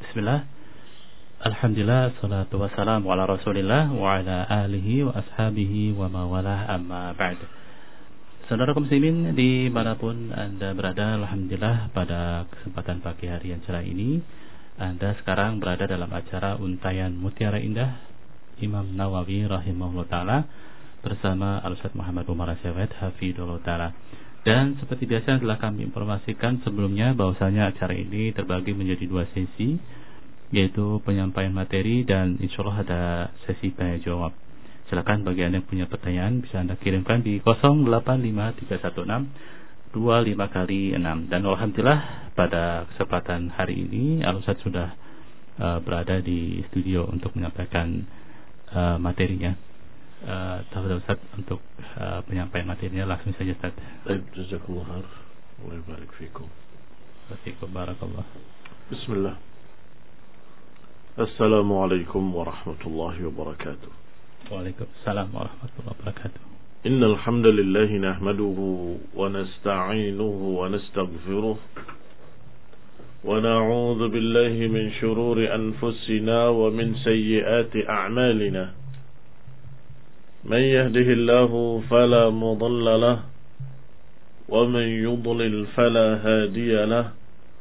Bismillah. Alhamdulillah, salatu wassalamu ala Rasulillah wa ala alihi wa ashabihi wa mawalah, amma ba'd. Saudara kaum muslimin dimanapun Anda berada, alhamdulillah pada kesempatan pagi hari yang cerah ini Anda sekarang berada dalam acara Untayan Mutiara Indah Imam Nawawi rahimahullah ta'ala bersama Al-Ustaz Muhammad Umar Asyawet hafidhullah ta'ala. Dan seperti biasa telah kami informasikan sebelumnya bahwasanya acara ini terbagi menjadi 2 sesi, yaitu penyampaian materi dan insyaallah ada sesi tanya jawab. Silakan bagi Anda yang punya pertanyaan bisa Anda kirimkan di 085316 25 kali 6. Dan alhamdulillah pada kesempatan hari ini Al-Ustaz sudah berada di studio untuk menyampaikan materinya. Tafadhal Ustaz untuk penyampaian materinya, langsung saja Ustaz. Jazakallahu khair. Allah barik fikum. Fikum barakallah. Bismillah. Assalamualaikum warahmatullahi wabarakatuh. Waalaikumsalam warahmatullahi wabarakatuh. Innal hamdalillah nahmaduhu wa nasta'inuhu wa nastaghfiruh wa na'udzu billahi min shururi anfusina wa min sayyiati a'malina. من يهده الله فلا مضل له ومن يضلل فلا هادي له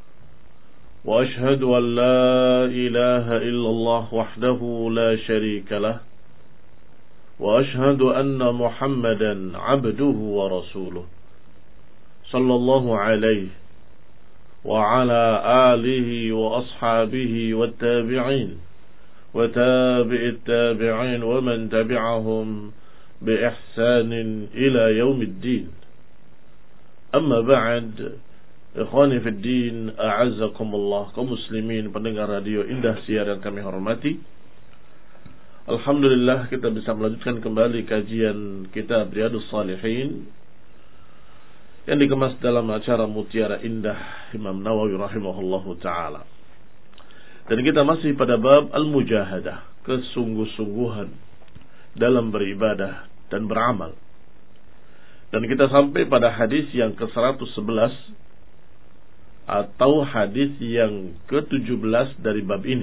وأشهد أن لا إله إلا الله وحده لا شريك له وأشهد أن محمدا عبده ورسوله صلى الله عليه وعلى آله وأصحابه والتابعين وتابع التابعين ومن تبعهم بإحسان إلى يوم الدين. أما بعد, ikhwani fi din, a'azzakumullah, kaum muslimin pendengar radio Indah Siar yang kami hormati. Alhamdulillah kita bisa melanjutkan kembali kajian kitab Riyadhus Shalihin yang dikemas dalam acara Mutiara Indah Imam Nawawi rahimahullahu ta'ala. Dan kita masih pada bab al-mujahadah, kesungguh-sungguhan dalam beribadah dan beramal. Dan kita sampai pada hadis yang ke-111 atau hadis yang ke-17 dari bab ini.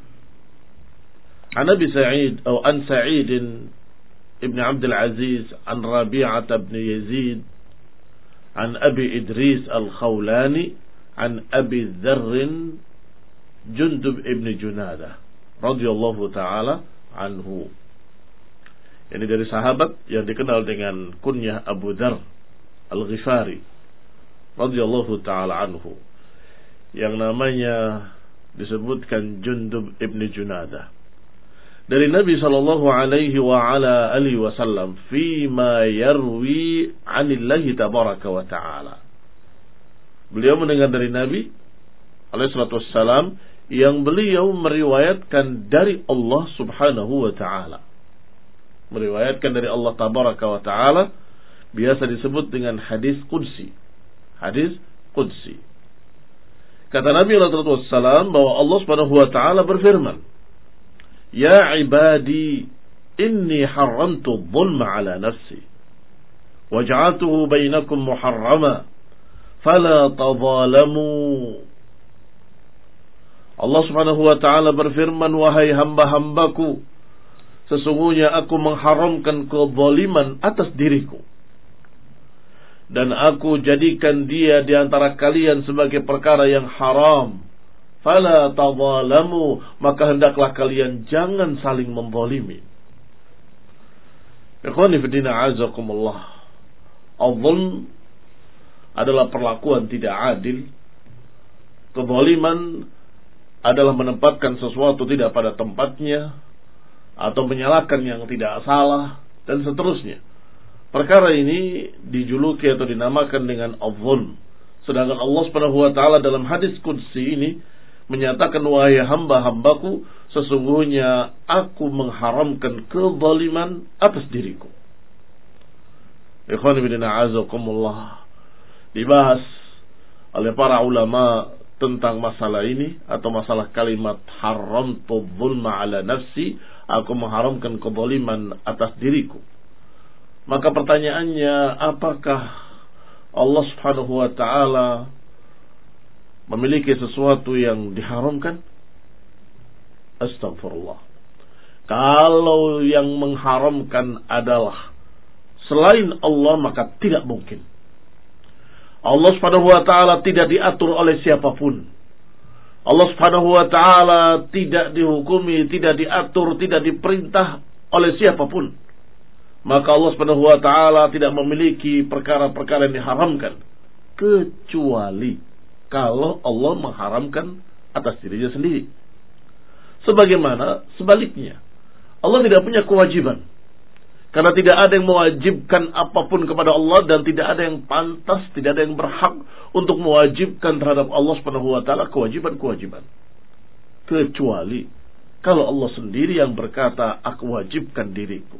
An Abi Sa'id atau An Sa'id ibn Abdul Aziz an Rabi'ah ibn Yazid an Abi Idris al-Khawlani an Abi Dharr Jundub ibn Junadah radhiyallahu ta'ala anhu. Ini dari sahabat yang dikenal dengan kunyah Abu Dharr Al-Ghifari radhiyallahu ta'ala anhu, yang namanya disebutkan Jundub ibn Junadah, dari Nabi sallallahu alaihi wa ala alihi wasallam fima yarwi 'anillahi tabaraka wa ta'ala. Beliau mendengar dari Nabi alaihi salatu wassalam yang beliau meriwayatkan dari Allah subhanahu wa ta'ala. Meriwayatkan dari Allah tabaraka wa ta'ala biasa disebut dengan hadis qudsi. Hadis qudsi. Kata Nabi alaihi salatu wassalam bahwa Allah subhanahu wa ta'ala berfirman, Ya ibadi, inni haramtu dhulma ala nafsi waj'altuhu bainakum muharrama fala tadhalamu. Allah subhanahu wa ta'ala berfirman, wahai hamba-hambaku, sesungguhnya aku mengharamkan kezaliman atas diriku, dan aku jadikan dia di antara kalian sebagai perkara yang haram. Fala tadhalamu, maka hendaklah kalian jangan saling menzalimi. Ikhwani fi din, a'azakumullah. Al-zulm adalah perlakuan tidak adil. Kezaliman adalah menempatkan sesuatu tidak pada tempatnya atau menyalahkan yang tidak salah dan seterusnya. Perkara ini dijuluki atau dinamakan dengan az-zulm. Sedangkan Allah Subhanahu wa taala dalam hadis qudsi ini menyatakan, wahai hamba-hambaku, sesungguhnya aku mengharamkan kezaliman atas diriku. Ikhwan fillah a'azakumullah. Dibahas oleh para ulama tentang masalah ini atau masalah kalimat haramtu dzulma ala nafsi, aku mengharamkan kezaliman atas diriku. Maka pertanyaannya, apakah Allah Subhanahu wa taala memiliki sesuatu yang diharamkan? Astagfirullah. Kalau yang mengharamkan adalah selain Allah, maka tidak mungkin. Allah Subhanahu wa taala tidak diatur oleh siapapun. Allah Subhanahu wa taala tidak dihukumi, tidak diatur, tidak diperintah oleh siapapun. Maka Allah Subhanahu wa taala tidak memiliki perkara-perkara yang diharamkan kecuali kalau Allah mengharamkan atas dirinya sendiri. Sebagaimana sebaliknya, Allah tidak punya kewajiban. Karena tidak ada yang mewajibkan apapun kepada Allah dan tidak ada yang pantas, tidak ada yang berhak untuk mewajibkan terhadap Allah Subhanahu wa taala kewajiban-kewajiban. Kecuali kalau Allah sendiri yang berkata, aku wajibkan diriku.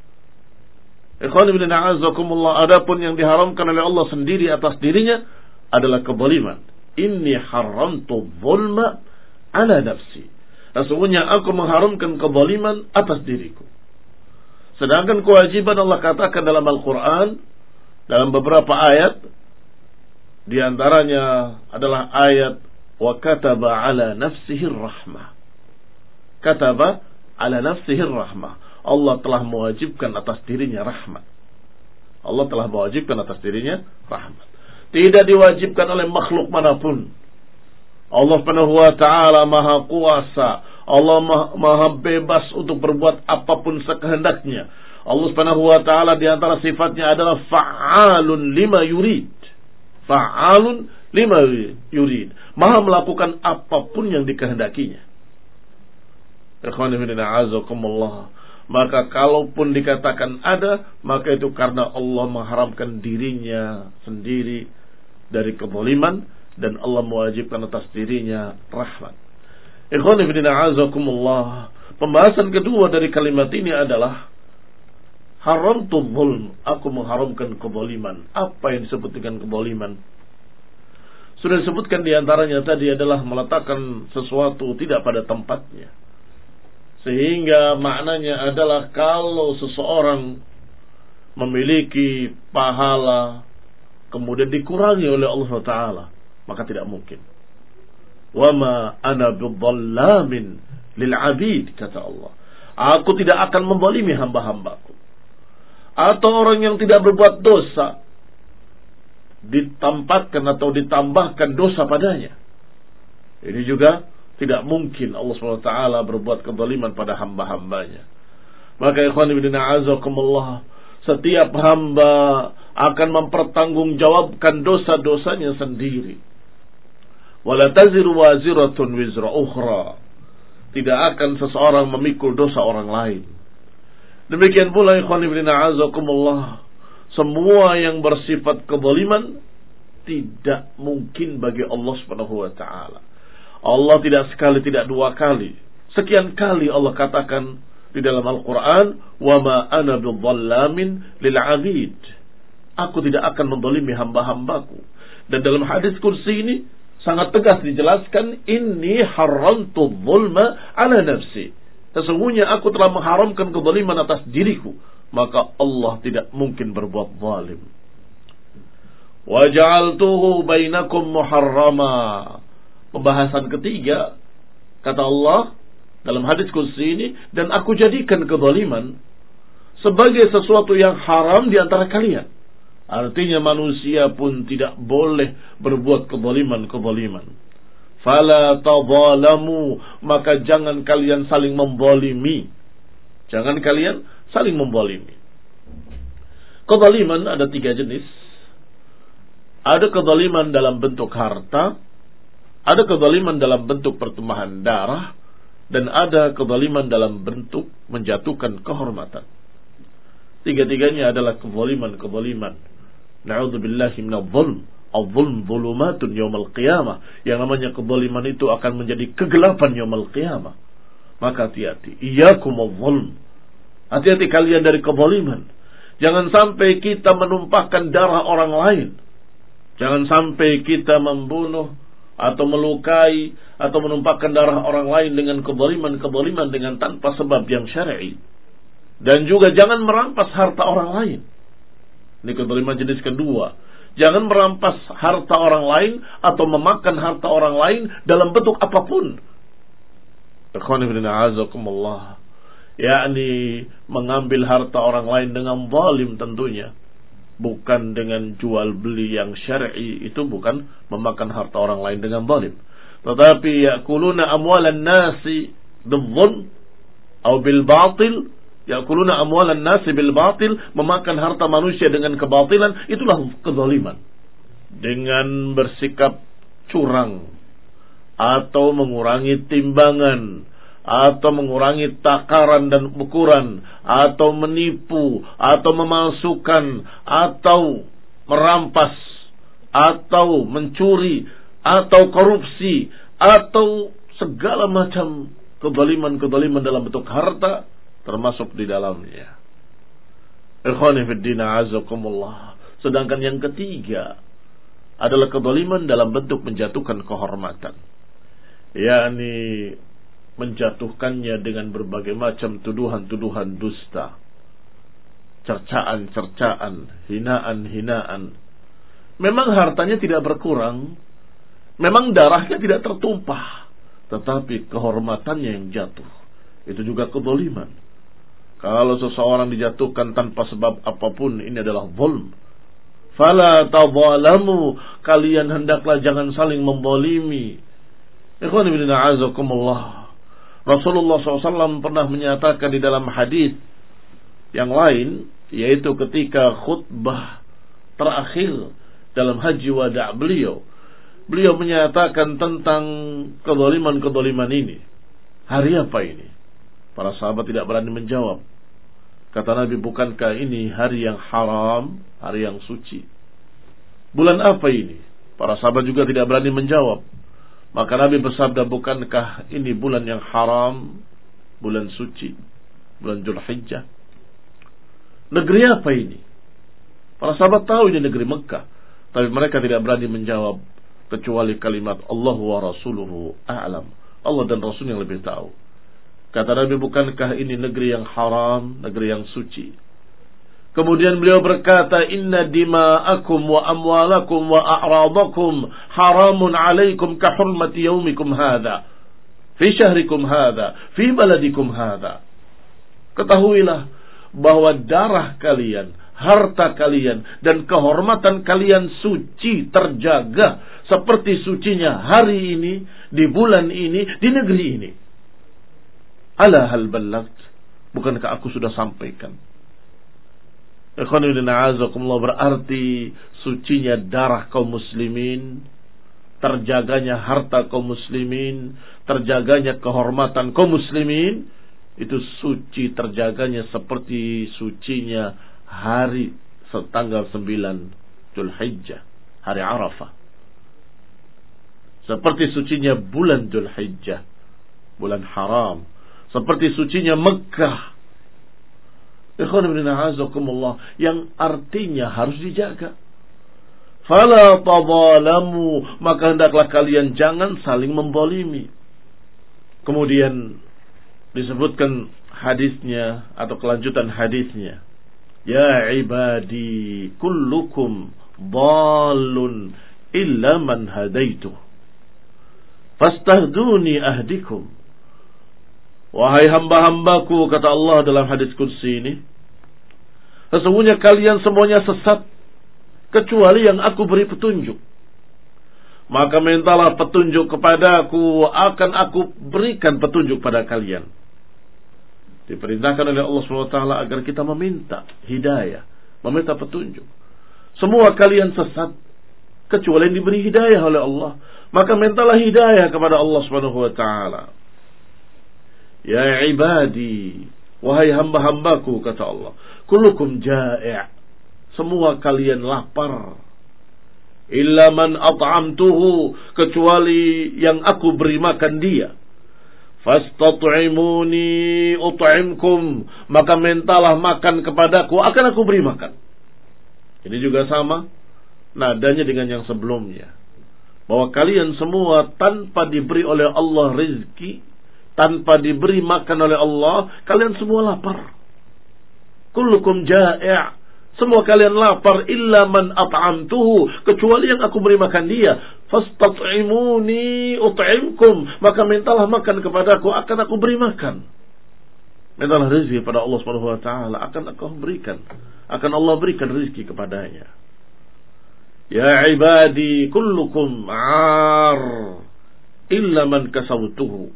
Ikhwan ibn a'azakumullah, adapun yang diharamkan oleh Allah sendiri atas dirinya adalah kezaliman. Inni haramtu zulma ala nafsi. Sesungguhnya aku mengharamkan kezaliman atas diriku. Sedangkan kewajiban Allah katakan dalam Al-Quran, dalam beberapa ayat, di antaranya adalah ayat wa kataba ala nafsihi rahmah. Kataba ala nafsihi rahmah. Allah telah mewajibkan atas dirinya rahmat. Allah telah mewajibkan atas dirinya rahmat. Tidak diwajibkan oleh makhluk manapun. Allah Subhanahu wa taala Maha Kuasa. Allah maha bebas untuk berbuat apapun sekehendaknya. Allah Subhanahu wa taala di antara sifatnya adalah fa'alun lima yurid. Fa'alun lima yurid. Maha melakukan apapun yang dikehendakinya. Ikhwan fillah a'azakumullah. Maka kalaupun dikatakan ada, maka itu karena Allah mengharamkan dirinya sendiri dari kezaliman dan Allah mewajibkan atas dirinya rahmat. Ikhwan fillah a'azakumullah. Pembahasan kedua dari kalimat ini adalah haramtu zulm. Aku mengharamkan kezaliman. Apa yang disebut dengan kezaliman? Sudah disebutkan di antaranya tadi adalah meletakkan sesuatu tidak pada tempatnya. Sehingga maknanya adalah kalau seseorang memiliki pahala kemudian dikurangi oleh Allah Ta'ala, maka tidak mungkin. Wama ana bidhallamin lil abid, kata Allah. Aku tidak akan menzalimi hamba-hambaku. Atau orang yang tidak berbuat dosa ditampakkan atau ditambahkan dosa padanya. Ini juga tidak mungkin Allah SWT berbuat kezaliman pada hamba-hambanya. Maka ikhwan ibn a'azakumullah, setiap hamba akan mempertanggungjawabkan dosa-dosanya sendiri. Wala taziru waziratun wizra ukhra. Tidak akan seseorang memikul dosa orang lain. Demikian pula ikhwan ibn a'azakumullah, semua yang bersifat kezaliman tidak mungkin bagi Allah Subhanahu wa taala. Allah tidak sekali, tidak dua kali, sekian kali Allah katakan di dalam Al-Quran, wa ma ana bidhallamin lil 'abid. Aku tidak akan menzalimi hamba-hambaku. Dan dalam hadis kursi ini sangat tegas dijelaskan, inni haramtu zulma ala nafsi. Sesungguhnya aku telah mengharamkan kezaliman atas diriku, maka Allah tidak mungkin berbuat zalim. Wa ja'altuhu bainakum muharrama. Pembahasan ketiga, kata Allah dalam hadis kursi ini, dan aku jadikan kezaliman sebagai sesuatu yang haram di antara kalian. Artinya manusia pun tidak boleh berbuat kezaliman. Fala tadzalamu, maka jangan kalian saling membolimi. Jangan kalian saling membolimi. Kezaliman ada 3 jenis. Ada kezaliman dalam bentuk harta, ada kezaliman dalam bentuk pertumpahan darah, dan ada kezaliman dalam bentuk menjatuhkan kehormatan. 3-tiganya adalah kezaliman. Na'udzubillahi minadh-dhulm. Al-dhulm dhulumatun yaumal qiyamah. Yang namanya kezaliman itu akan menjadi kegelapan yaumal qiyamah. Maka hati-hati. Iyyakumudh-dhulm. Hati-hati kalian dari kezaliman. Jangan sampai kita menumpahkan darah orang lain. Jangan sampai kita membunuh atau melukai atau menumpahkan darah orang lain dengan kezaliman dengan tanpa sebab yang syar'i. Dan juga jangan merampas harta orang lain. Ini kezaliman jenis kedua. Jangan merampas harta orang lain atau memakan harta orang lain dalam bentuk apapun. Ikhwan fillah a'azakumullah, yakni mengambil harta orang lain dengan zalim tentunya, bukan dengan jual beli yang syar'i, itu bukan memakan harta orang lain dengan zalim. Tetapi yakuluna amwalan nasi bidzulm atau bil batil, yakuluna amwalan nasi bil batil, memakan harta manusia dengan kebatilan, itulah kezaliman. Dengan bersikap curang atau mengurangi timbangan atau mengurangi takaran dan ukuran, atau menipu, atau memalsukan, atau merampas, atau mencuri, atau korupsi, atau segala macam kezaliman-kezaliman dalam bentuk harta termasuk di dalamnya. Ikhwani fid din a'azakumullah. Sedangkan yang ketiga adalah kezaliman dalam bentuk menjatuhkan kehormatan, yakni menjatuhkannya dengan berbagai macam tuduhan-tuduhan dusta, cercaan-cercaan, hinaan-hinaan. Memang hartanya tidak berkurang, memang darahnya tidak tertumpah, tetapi kehormatannya yang jatuh. Itu juga kezaliman. Kalau seseorang dijatuhkan tanpa sebab apapun, ini adalah zulm. Fala tadzalamu, kalian hendaklah jangan saling membolimi. Ikhwan fillah a'azakumullah. Rasulullah SAW pernah menyatakan di dalam hadis yang lain, yaitu ketika khutbah terakhir dalam haji wada' beliau menyatakan tentang kezaliman-kezaliman ini. Hari apa ini? Para sahabat tidak berani menjawab. Kata Nabi, bukankah ini hari yang haram, hari yang suci? Bulan apa ini? Para sahabat juga tidak berani menjawab. Maka Nabi bersabda, bukankah ini bulan yang haram, bulan suci, bulan Dzulhijjah? Negeri apa ini? Para sahabat tahu ini negeri Mekah, tapi mereka tidak berani menjawab kecuali kalimat Allah wa rasuluhu a'lam. Allah dan Rasul yang lebih tahu. Kata Nabi, bukankah ini negeri yang haram, negeri yang suci? Kemudian beliau berkata, inna dima'akum wa amwalakum wa a'radakum haramun alaikum ka hurmati yaumikum hadha fi syahrikum hadha fi baladikum hadha. Ketahuilah bahwa darah kalian, harta kalian, dan kehormatan kalian suci, terjaga seperti sucinya hari ini, di bulan ini, di negeri ini. Ala hal ballagt, bukankah aku sudah sampaikan? Berarti sucinya darah kaum muslimin, terjaganya harta kaum muslimin, terjaganya kehormatan kaum muslimin, itu suci, terjaganya seperti sucinya hari tanggal 9 Dzulhijjah, hari Arafah. Seperti sucinya bulan Dzulhijjah, bulan haram. Seperti sucinya Mekah, yang artinya harus dijaga. Fala tadzalamu, maka hendaklah kalian jangan saling membolimi. Kemudian disebutkan hadisnya atau kelanjutan hadisnya, ya ibadi kullukum dhalun illa man hadaitu fastahduni ahdikum. Wahai hamba-hambaku, kata Allah dalam hadis qudsi ini, sesungguhnya kalian semuanya sesat kecuali yang aku beri petunjuk. Maka mintalah petunjuk kepadaku, akan aku berikan petunjuk pada kalian. Diperintahkan oleh Allah SWT agar kita meminta hidayah, meminta petunjuk. Semua kalian sesat kecuali yang diberi hidayah oleh Allah. Maka mintalah hidayah kepada Allah SWT. Ya ibadi, wahai hamba-hambaku, kata Allah, kullukum ja'i', semua kalian lapar. Illa man at'amtuhu, kecuali yang aku beri makan dia. Fastat'imuni ut'imkum, maka mintalah makan kepadaku, akan aku beri makan. Ini juga sama nadanya dengan yang sebelumnya, bahwa kalian semua tanpa diberi oleh Allah rezeki, tanpa diberi makan oleh Allah, kalian semua lapar. Kullukum ja'i', Semua kalian lapar illa man at'amtuhu, kecuali yang aku beri makan dia. Fastat'imuni ut'imkum, maka mintalah makan kepadaku, akan aku beri makan. Mintalah rezeki pada Allah Subhanahu wa taala, akan aku berikan. Akan Allah berikan rezeki kepadanya. Ya ibadi kullukum 'ar illa man kasawtuhu.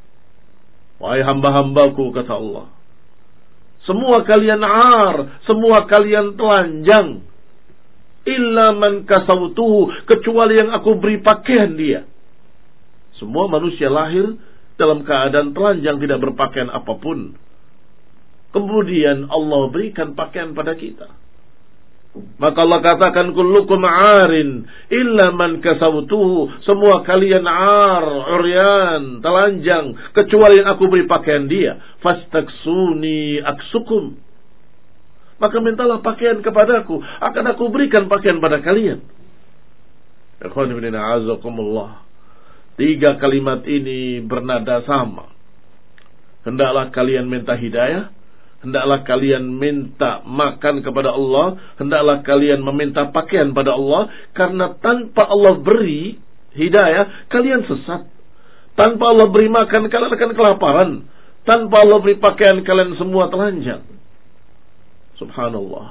Wahai hamba-hambaku, kata Allah, semua kalian 'ar, semua kalian telanjang, illa man kasawtuhu, kecuali yang aku beri pakaian dia. Semua manusia lahir dalam keadaan telanjang, tidak berpakaian apapun. Kemudian Allah berikan pakaian pada kita. Maka Allah katakan kullukum 'arin illa man kasawtuhu, semua kalian 'ar, uryan, telanjang, kecuali yang aku beri pakaian dia. Fastaksuni aksukum, maka mintalah pakaian kepadaku, akan aku berikan pakaian pada kalian. Ikhwan fillah a'azakumullah. 3 kalimat ini bernada sama. Hendaklah kalian minta hidayah, hendaklah kalian minta makan kepada Allah, hendaklah kalian meminta pakaian pada Allah, karena tanpa Allah beri hidayah, kalian sesat. Tanpa Allah beri makan, kalian akan kelaparan. Tanpa Allah beri pakaian, kalian semua telanjang. Subhanallah.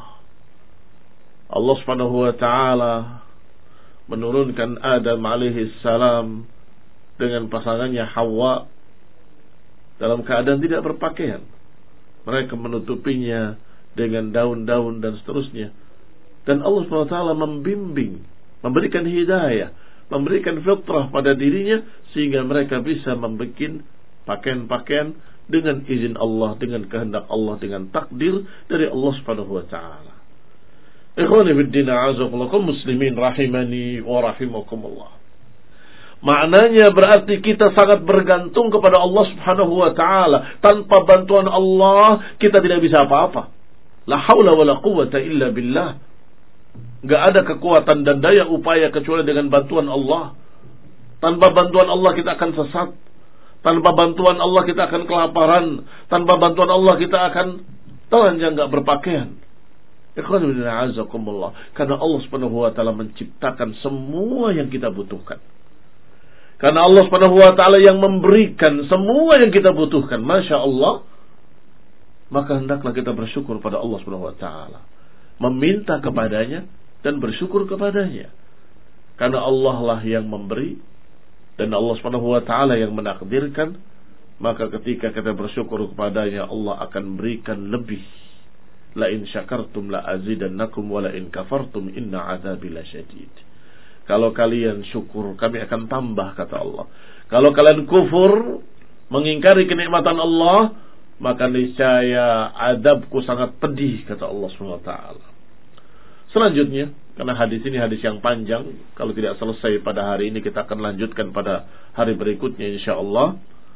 Allah Subhanahu wa taala menurunkan Adam alaihi salam dengan pasangannya Hawa dalam keadaan tidak berpakaian. Mereka menutupinya dengan daun-daun dan seterusnya. Dan Allah SWT membimbing, memberikan hidayah, memberikan fitrah pada dirinya, sehingga mereka bisa membuat pakaian-pakaian dengan izin Allah, dengan kehendak Allah, dengan takdir dari Allah SWT. Ikhwani fiddin a'azakumullah, muslimin rahimani wa rahimakumullah. Maknanya berarti kita sangat bergantung kepada Allah Subhanahu wa taala. Tanpa bantuan Allah kita tidak bisa apa-apa. La haula wala quwwata illa billah. Enggak ada kekuatan dan daya upaya kecuali dengan bantuan Allah. Tanpa bantuan Allah kita akan sesat. Tanpa bantuan Allah kita akan kelaparan. Tanpa bantuan Allah kita akan telanjang, enggak berpakaian. Ikhwan fillah azakumullah. Karena Allah Subhanahu wa taala menciptakan semua yang kita butuhkan. Karena Allah Subhanahu wa taala yang memberikan semua yang kita butuhkan, Masya Allah, maka hendaklah kita bersyukur pada Allah Subhanahu wa taala, meminta kepadanya dan bersyukur kepadanya. Karena Allah lah yang memberi dan Allah Subhanahu wa taala yang menakdirkan, maka ketika kita bersyukur kepadanya, Allah akan berikan lebih. La in syakartum la azidannakum wa la in kafartum inna adzabi lasyadid. Kalau kalian syukur, kami akan tambah, kata Allah. Kalau kalian kufur, mengingkari kenikmatan Allah, maka niscaya adabku sangat pedih, kata Allah SWT. Selanjutnya, karena hadis ini hadis yang panjang, kalau tidak selesai pada hari ini, kita akan lanjutkan pada hari berikutnya insyaAllah.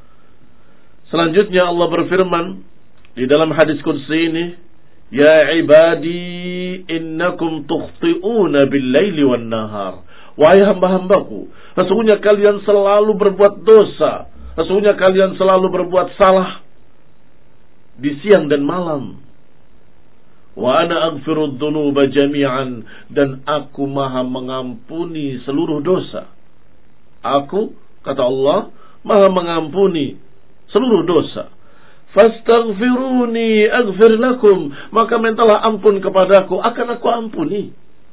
Selanjutnya Allah berfirman di dalam hadis kursi ini, Ya ibadi innakum tukhti'una bil-laili wan-nahar. Wahai hamba-hambaku, sesungguhnya kalian selalu berbuat dosa, sesungguhnya kalian selalu berbuat salah di siang dan malam. Wa ana aghfirud dzunuba jami'an, dan aku maha mengampuni seluruh dosa. Aku, kata Allah, maha mengampuni seluruh dosa. Fastaghfiruni aghfir lakum, maka mintalah ampun kepadaku, akan aku ampuni.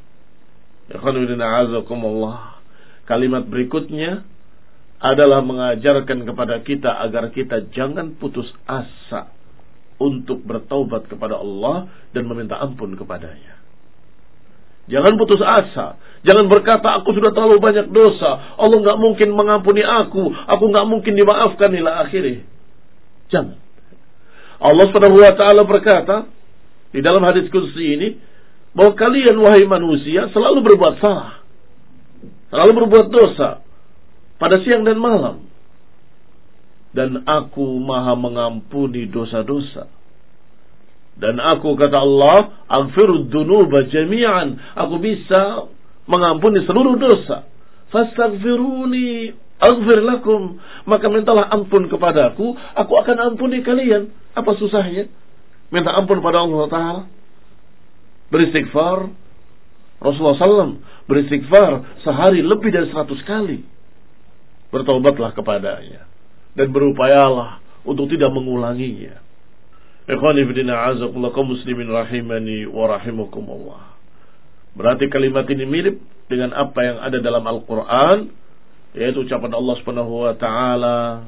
Kalimat berikutnya adalah mengajarkan kepada kita agar kita jangan putus asa untuk bertaubat kepada Allah dan meminta ampun kepadanya. Jangan putus asa. Jangan berkata, aku sudah terlalu banyak dosa, Allah gak mungkin mengampuni aku gak mungkin dimaafkan ila akhirih. Jangan. Allah SWT berkata di dalam hadis kursi ini, bahwa kalian wahai manusia selalu berbuat salah, selalu berbuat dosa pada siang dan malam, dan aku maha mengampuni dosa-dosa. Dan aku, kata Allah, aghfirud dzunuba jami'an, aku bisa mengampuni seluruh dosa. Fastaghfiruni aghfir lakum, maka mintalah ampun kepadaku, aku akan ampuni kalian. Apa susahnya minta ampun pada Allah Ta'ala? beristighfar. Rasulullah SAW beristighfar sehari lebih dari 100 kali. Bertaubatlah kepadanya dan berupayalah untuk tidak mengulanginya. Ikhwani fillah azakumullah kaum muslimin rahimani wa rahimakumullah. Berarti kalimat ini mirip dengan apa yang ada dalam Al-Quran, yaitu ucapan Allah Subhanahu wa taala,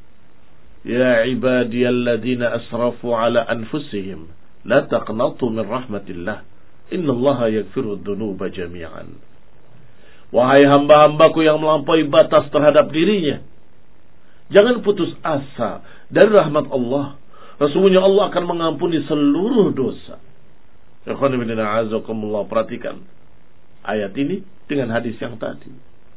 ya ibadiyalladzina asrafu ala anfusihim la taqnatu min rahmatillah innallaha yaghfiru dzunuba jami'an. Wahai hamba-hambaku yang melampaui batas terhadap dirinya, jangan putus asa dari rahmat Allah. Sesungguhnya Allah akan mengampuni seluruh dosa. Ikhwan fillah a'azakumullah, perhatikan ayat ini dengan hadis yang tadi.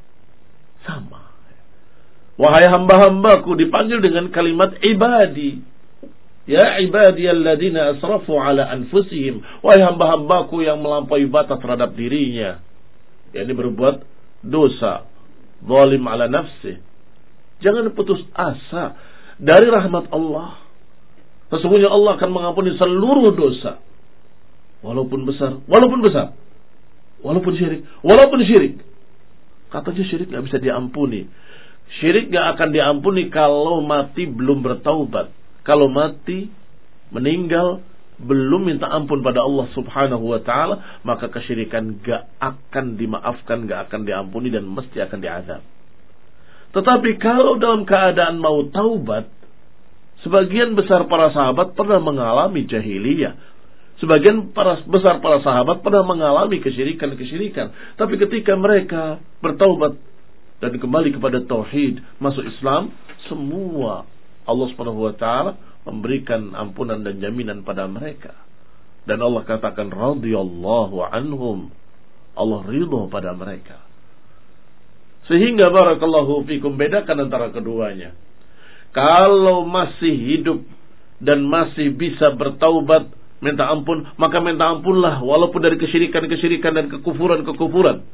Sama. Wahai hamba-hambaku dipanggil dengan kalimat ibadi. Ya ibadiyalladzina asrafu ala anfusihim. Wahai hamba-hambaku yang melampaui batas terhadap dirinya, yakni berbuat dosa, zalim ala nafsih. Jangan putus asa dari rahmat Allah. Sesungguhnya Allah akan mengampuni seluruh dosa, walaupun besar, walaupun syirik. Katanya syirik gak bisa diampuni. Syirik gak akan diampuni kalau mati belum bertaubat. Kalau mati, meninggal, belum minta ampun pada Allah subhanahu wa ta'ala, maka kesyirikan gak akan dimaafkan, gak akan diampuni, dan mesti akan diazab. Tetapi kalau dalam keadaan mau taubat, sebagian besar para sahabat pernah mengalami jahiliyah. Sebagian besar para sahabat pernah mengalami kesyirikan-kesyirikan. Tapi ketika mereka bertaubat dan kembali kepada tauhid, masuk Islam, semua Allah Subhanahu wa taala memberikan ampunan dan jaminan pada mereka. Dan Allah katakan radhiyallahu anhum. Allah ridha pada mereka. Sehingga barakallahu fikum, bedakan antara keduanya. Kalau masih hidup dan masih bisa bertaubat, minta ampun, maka minta ampunlah walaupun dari kesyirikan-kesyirikan dan kekufuran-kekufuran.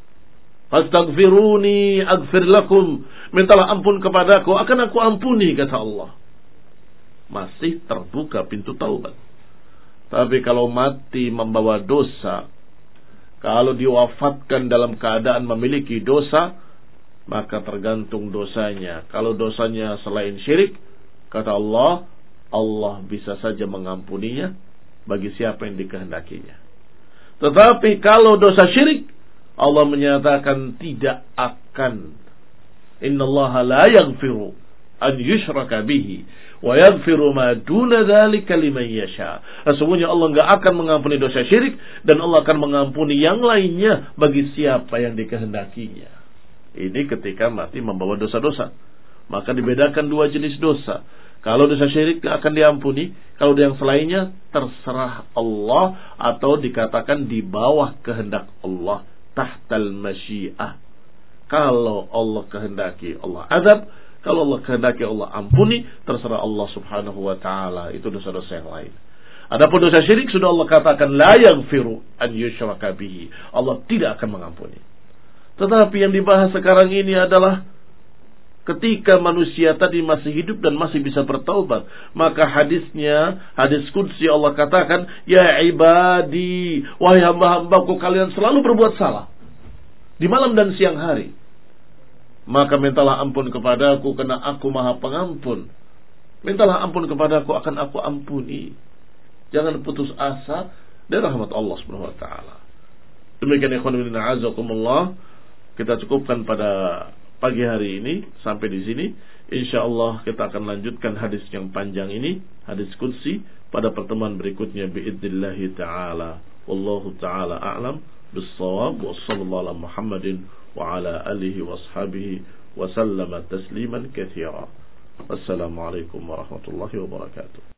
Astaghfiruni aghfir lakum. Mintalah ampun kepadaku, akan aku ampuni, kata Allah. Masih terbuka pintu taubat. Tapi kalau mati membawa dosa, kalau diwafatkan dalam keadaan memiliki dosa, maka tergantung dosanya. Kalau dosanya selain syirik, kata Allah, Allah bisa saja mengampuninya bagi siapa yang dikehendakinya. Tetapi kalau dosa syirik, Allah menyatakan tidak akan. Innallaha la yaghfiru an yushraka bihi wa yaghfiru ma duna dzalika liman yasha. Sesungguhnya Allah enggak akan mengampuni dosa syirik, dan Allah akan mengampuni yang lainnya bagi siapa yang dikehendakinya. Ini ketika mati membawa dosa-dosa. Maka dibedakan dua jenis dosa. Kalau dosa syirik akan diampuni, kalau yang selainnya terserah Allah, atau dikatakan di bawah kehendak Allah, tahtal masyiah. Kalau Allah kehendaki, Allah azab. Kalau Allah kehendaki, Allah ampuni. Terserah Allah subhanahu wa ta'ala. Itu dosa-dosa yang lain. Adapun dosa syirik, sudah Allah katakan la yaghfiru an yushraka bihi. Allah tidak akan mengampuni. Tetapi yang dibahas sekarang ini adalah ketika manusia tadi masih hidup dan masih bisa bertaubat, maka hadisnya, hadis qudsi, Allah katakan, ya ibadi, wahai hamba-hambaku, kalian selalu berbuat salah di malam dan siang hari, maka mintalah ampun kepadaku, karena aku maha pengampun. Mintalah ampun kepadaku, akan aku ampuni. Jangan putus asa dari rahmat Allah subhanahu wa ta'ala. Demikian ikhwan fillah azakumullah, kita cukupkan pada pagi hari ini sampai di sini. InsyaAllah kita akan lanjutkan hadis yang panjang ini, hadis qudsi, pada pertemuan berikutnya biidznillah ta'ala. Wallahu ta'ala a'lam bis-shawab. Wa sallallahu ala Muhammadin wa ala alihi wa ashabihi wa sallama tasliman katsira. Wassalamualaikum warahmatullahi wabarakatuh.